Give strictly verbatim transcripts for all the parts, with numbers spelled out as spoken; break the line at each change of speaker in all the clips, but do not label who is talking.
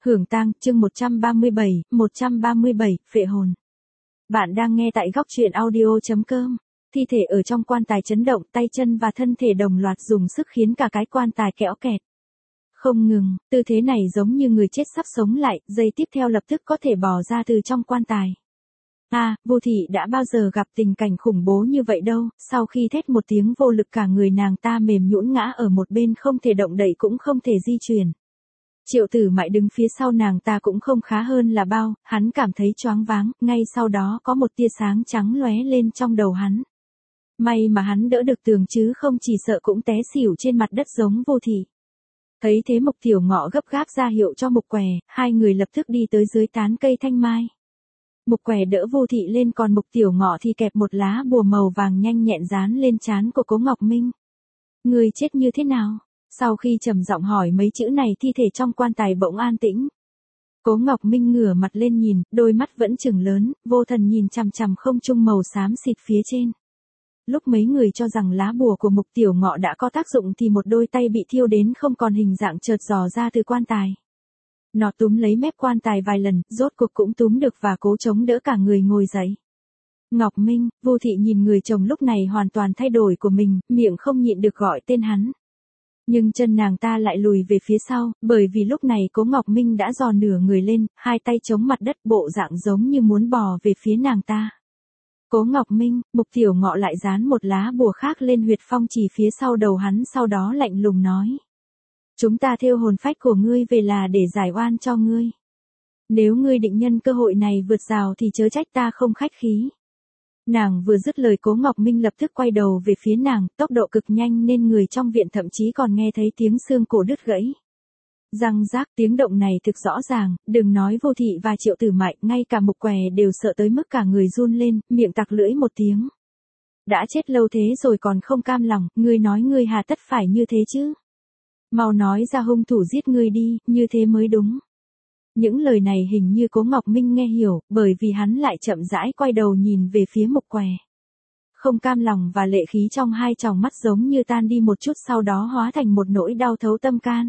Hưởng tang, chương một trăm ba mươi bảy, một trăm ba mươi bảy, phệ hồn. Bạn đang nghe tại góc truyện audio chấm com. Thi thể ở trong quan tài chấn động, tay chân và thân thể đồng loạt dùng sức khiến cả cái quan tài kẽo kẹt. Không ngừng, tư thế này giống như người chết sắp sống lại, giây tiếp theo lập tức có thể bò ra từ trong quan tài. À, Vô Thị đã bao giờ gặp tình cảnh khủng bố như vậy đâu, sau khi thét một tiếng vô lực cả người nàng ta mềm nhũn ngã ở một bên, không thể động đậy cũng không thể di chuyển. Triệu Tử Mại đứng phía sau nàng ta cũng không khá hơn là bao, hắn cảm thấy choáng váng, ngay sau đó có một tia sáng trắng lóe lên trong đầu hắn. May mà hắn đỡ được tường chứ không chỉ sợ cũng té xỉu trên mặt đất giống Vô Thị. Thấy thế Mục Tiểu Ngọ gấp gáp ra hiệu cho Mục Què, hai người lập tức đi tới dưới tán cây thanh mai. Mục Què đỡ Vô Thị lên, còn Mục Tiểu Ngọ thì kẹp một lá bùa màu vàng nhanh nhẹn dán lên trán của Cố Ngọc Minh. Người chết như thế nào? Sau khi trầm giọng hỏi mấy chữ này, thi thể trong quan tài bỗng an tĩnh. Cố Ngọc Minh ngửa mặt lên nhìn, đôi mắt vẫn trừng lớn, vô thần nhìn chằm chằm không trung màu xám xịt phía trên. Lúc mấy người cho rằng lá bùa của Mục Tiểu Ngọ đã có tác dụng thì một đôi tay bị thiêu đến không còn hình dạng chợt dò ra từ quan tài. Nó túm lấy mép quan tài vài lần, rốt cuộc cũng túm được và cố chống đỡ cả người ngồi dậy. Ngọc Minh, Vô Thị nhìn người chồng lúc này hoàn toàn thay đổi của mình, miệng không nhịn được gọi tên hắn. Nhưng chân nàng ta lại lùi về phía sau, bởi vì lúc này Cố Ngọc Minh đã dò nửa người lên, hai tay chống mặt đất, bộ dạng giống như muốn bò về phía nàng ta. Cố Ngọc Minh, Mục Tiểu Ngọ lại dán một lá bùa khác lên huyệt phong chỉ phía sau đầu hắn, sau đó lạnh lùng nói. Chúng ta thêu hồn phách của ngươi về là để giải oan cho ngươi. Nếu ngươi định nhân cơ hội này vượt rào thì chớ trách ta không khách khí. Nàng vừa dứt lời, Cố Ngọc Minh lập tức quay đầu về phía nàng, tốc độ cực nhanh nên người trong viện thậm chí còn nghe thấy tiếng xương cổ đứt gãy. Răng rác, tiếng động này thực rõ ràng, đừng nói Vô Thị và Triệu Tử Mại, ngay cả Mục Què đều sợ tới mức cả người run lên, miệng tặc lưỡi một tiếng. Đã chết lâu thế rồi còn không cam lòng, ngươi nói ngươi hà tất phải như thế chứ? Mau nói ra hung thủ giết ngươi đi, như thế mới đúng. Những lời này hình như Cố Ngọc Minh nghe hiểu, bởi vì hắn lại chậm rãi quay đầu nhìn về phía Mục Què. Không cam lòng và lệ khí trong hai tròng mắt giống như tan đi một chút, sau đó hóa thành một nỗi đau thấu tâm can.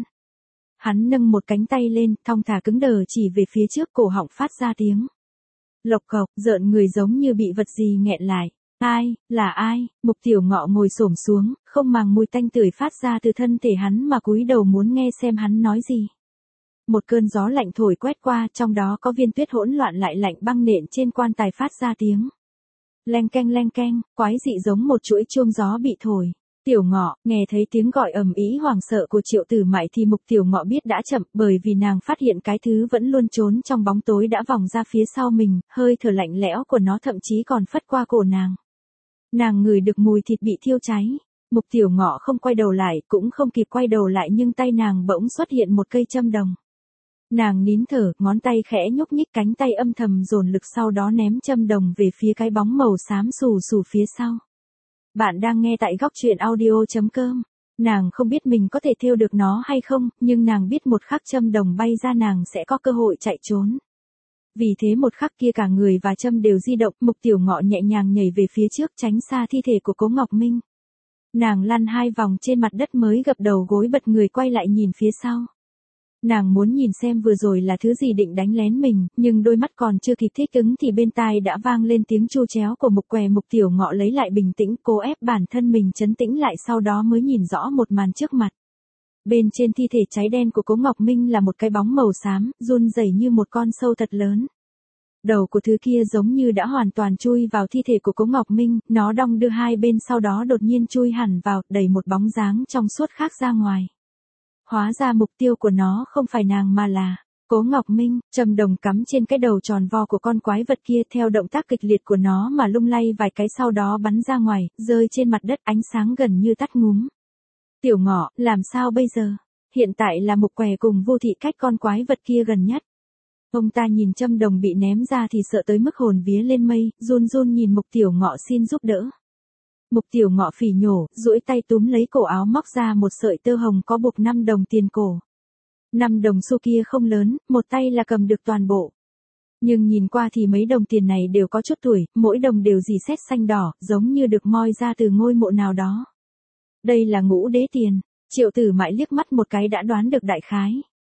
Hắn nâng một cánh tay lên, thong thả cứng đờ chỉ về phía trước, cổ họng phát ra tiếng lộc cộc, rợn người giống như bị vật gì nghẹn lại. Ai, là ai? Mục Tiểu Ngọ ngồi xổm xuống, không màng mùi tanh tưởi phát ra từ thân thể hắn mà cúi đầu muốn nghe xem hắn nói gì. Một cơn gió lạnh thổi quét qua, trong đó có viên tuyết hỗn loạn lại lạnh băng nện trên quan tài phát ra tiếng leng keng leng keng, quái dị giống một chuỗi chuông gió bị thổi. Tiểu Ngọ, nghe thấy tiếng gọi ầm ĩ hoảng sợ của Triệu Tử Mại thì Mục Tiểu Ngọ biết đã chậm, bởi vì nàng phát hiện cái thứ vẫn luôn trốn trong bóng tối đã vòng ra phía sau mình, hơi thở lạnh lẽo của nó thậm chí còn phất qua cổ nàng. Nàng ngửi được mùi thịt bị thiêu cháy. Mục Tiểu Ngọ không quay đầu lại, cũng không kịp quay đầu lại, nhưng tay nàng bỗng xuất hiện một cây châm đồng. Nàng nín thở, ngón tay khẽ nhúc nhích, cánh tay âm thầm dồn lực, sau đó ném châm đồng về phía cái bóng màu xám xù xù phía sau. Bạn đang nghe tại góc truyện audio chấm com. Nàng không biết mình có thể thêu được nó hay không, nhưng nàng biết một khắc châm đồng bay ra nàng sẽ có cơ hội chạy trốn. Vì thế một khắc kia cả người và châm đều di động, Mục Tiểu Ngọ nhẹ nhàng nhảy về phía trước, tránh xa thi thể của Cố Ngọc Minh. Nàng lăn hai vòng trên mặt đất mới gập đầu gối bật người quay lại nhìn phía sau. Nàng muốn nhìn xem vừa rồi là thứ gì định đánh lén mình, nhưng đôi mắt còn chưa kịp thích ứng thì bên tai đã vang lên tiếng tru chéo của Mục Què. Mục Tiểu Ngọ lấy lại bình tĩnh, cố ép bản thân mình trấn tĩnh lại, sau đó mới nhìn rõ một màn trước mặt. Bên trên thi thể cháy đen của Cố Ngọc Minh là một cái bóng màu xám, run rẩy như một con sâu thật lớn. Đầu của thứ kia giống như đã hoàn toàn chui vào thi thể của Cố Ngọc Minh, nó đong đưa hai bên sau đó đột nhiên chui hẳn vào, đẩy một bóng dáng trong suốt khác ra ngoài. Hóa ra mục tiêu của nó không phải nàng mà là Cố Ngọc Minh. Châm đồng cắm trên cái đầu tròn vo của con quái vật kia, theo động tác kịch liệt của nó mà lung lay vài cái, sau đó bắn ra ngoài, rơi trên mặt đất, ánh sáng gần như tắt ngúm. Tiểu Ngọ, làm sao bây giờ? Hiện tại là Mục Què cùng Vô Thị cách con quái vật kia gần nhất. Ông ta nhìn châm đồng bị ném ra thì sợ tới mức hồn vía lên mây, run run nhìn Mục Tiểu Ngọ xin giúp đỡ. Mục Tiểu Ngọ phỉ nhổ, duỗi tay túm lấy cổ áo, móc ra một sợi tơ hồng có buộc năm đồng tiền cổ. Năm đồng xu kia không lớn, một tay là cầm được toàn bộ. Nhưng nhìn qua thì mấy đồng tiền này đều có chút tuổi, mỗi đồng đều rì sét xanh đỏ, giống như được moi ra từ ngôi mộ nào đó. Đây là Ngũ Đế tiền. Triệu Tử Mại liếc mắt một cái đã đoán được đại khái.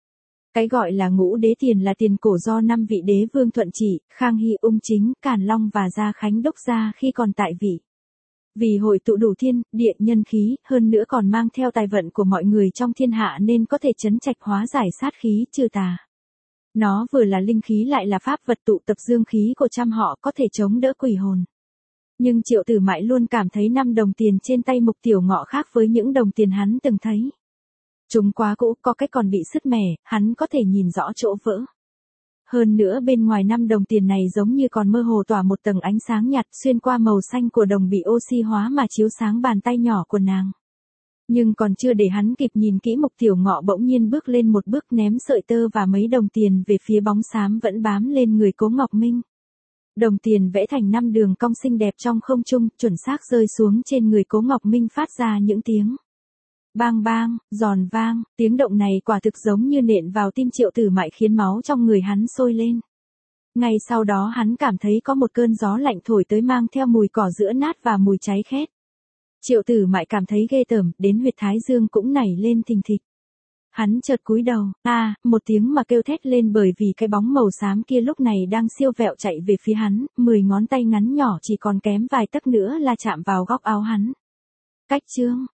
Cái gọi là ngũ đế tiền là tiền cổ do năm vị đế vương Thuận Trị, Khang Hy, Ung Chính, Càn Long và Gia Khánh đốc ra khi còn tại vị. Vì hội tụ đủ thiên, địa, nhân khí, hơn nữa còn mang theo tài vận của mọi người trong thiên hạ nên có thể trấn trạch hóa giải sát khí trừ tà. Nó vừa là linh khí lại là pháp vật tụ tập dương khí của trăm họ có thể chống đỡ quỷ hồn. Nhưng Triệu Tử Mại luôn cảm thấy năm đồng tiền trên tay Mục Tiểu Ngọ khác với những đồng tiền hắn từng thấy. Chúng quá cũ, có cách còn bị sứt mẻ, hắn có thể nhìn rõ chỗ vỡ. Hơn nữa bên ngoài năm đồng tiền này giống như còn mơ hồ tỏa một tầng ánh sáng nhạt xuyên qua màu xanh của đồng bị oxy hóa mà chiếu sáng bàn tay nhỏ của nàng. Nhưng còn chưa để hắn kịp nhìn kỹ, Mục Tiểu Ngọ bỗng nhiên bước lên một bước ném sợi tơ và mấy đồng tiền về phía bóng xám vẫn bám lên người Cố Ngọc Minh. Đồng tiền vẽ thành năm đường cong xinh đẹp trong không trung, chuẩn xác rơi xuống trên người Cố Ngọc Minh phát ra những tiếng bang bang, giòn vang, tiếng động này quả thực giống như nện vào tim Triệu Tử Mại khiến máu trong người hắn sôi lên. Ngay sau đó hắn cảm thấy có một cơn gió lạnh thổi tới mang theo mùi cỏ giữa nát và mùi cháy khét. Triệu Tử Mại cảm thấy ghê tởm, đến huyệt thái dương cũng nảy lên thình thịch. Hắn chợt cúi đầu, a, à, một tiếng mà kêu thét lên bởi vì cái bóng màu xám kia lúc này đang siêu vẹo chạy về phía hắn, mười ngón tay ngắn nhỏ chỉ còn kém vài tấc nữa là chạm vào góc áo hắn. Cách chương